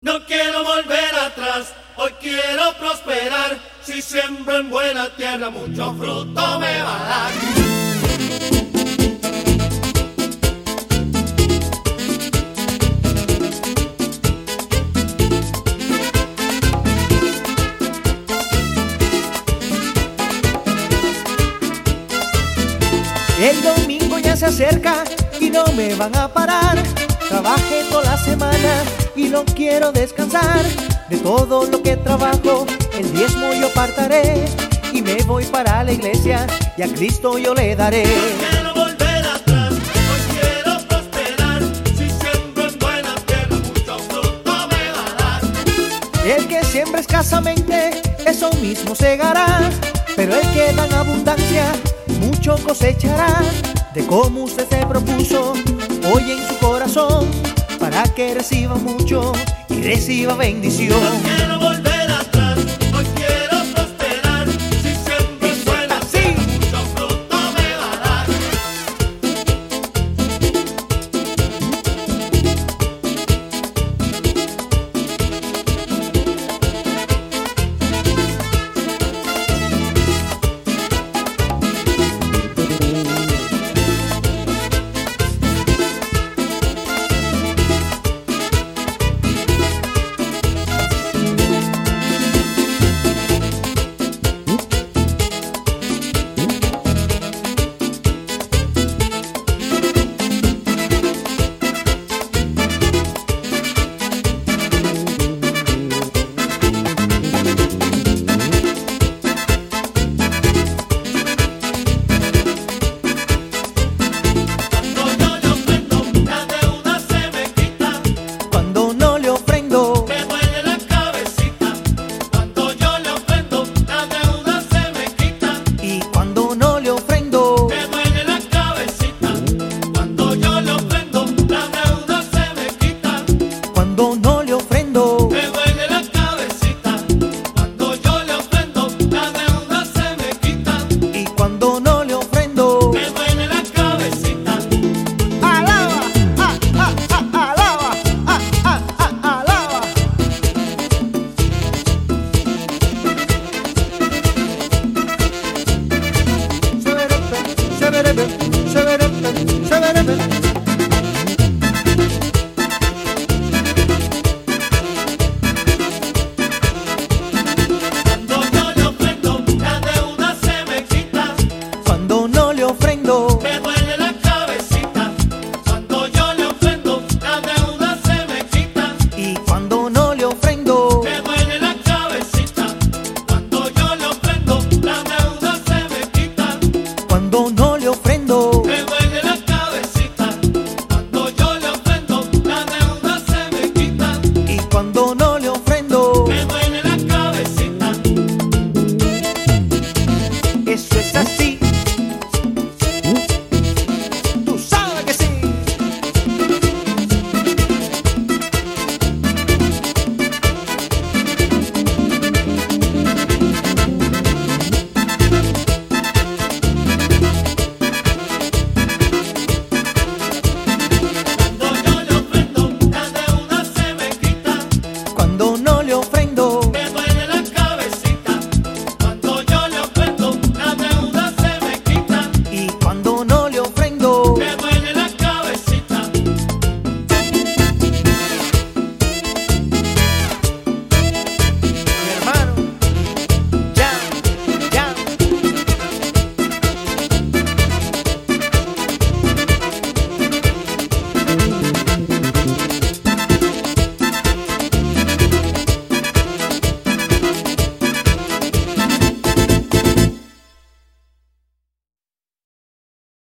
No quiero volver atrás, hoy quiero prosperar. Si siembro en buena tierra, mucho fruto me va a dar. El domingo ya se acerca y no me van a parar. Trabajé toda la semana y no quiero descansar. De todo lo que trabajo, el diezmo yo apartaré. Y me voy para la iglesia y a Cristo yo le daré. No quiero volver atrás, hoy quiero prosperar. Si siembro en buena tierra, mucho fruto me va a dar. El que siembra escasamente, eso mismo segará. Pero el que da en abundancia, mucho cosechará. De cómo usted se propuso hoy en su corazón, para que reciba mucho y reciba bendición. No quiero volver atrás, hoy quiero prosperar. Si siembro en buena tierra, mucho fruto me va a dar. Cuando no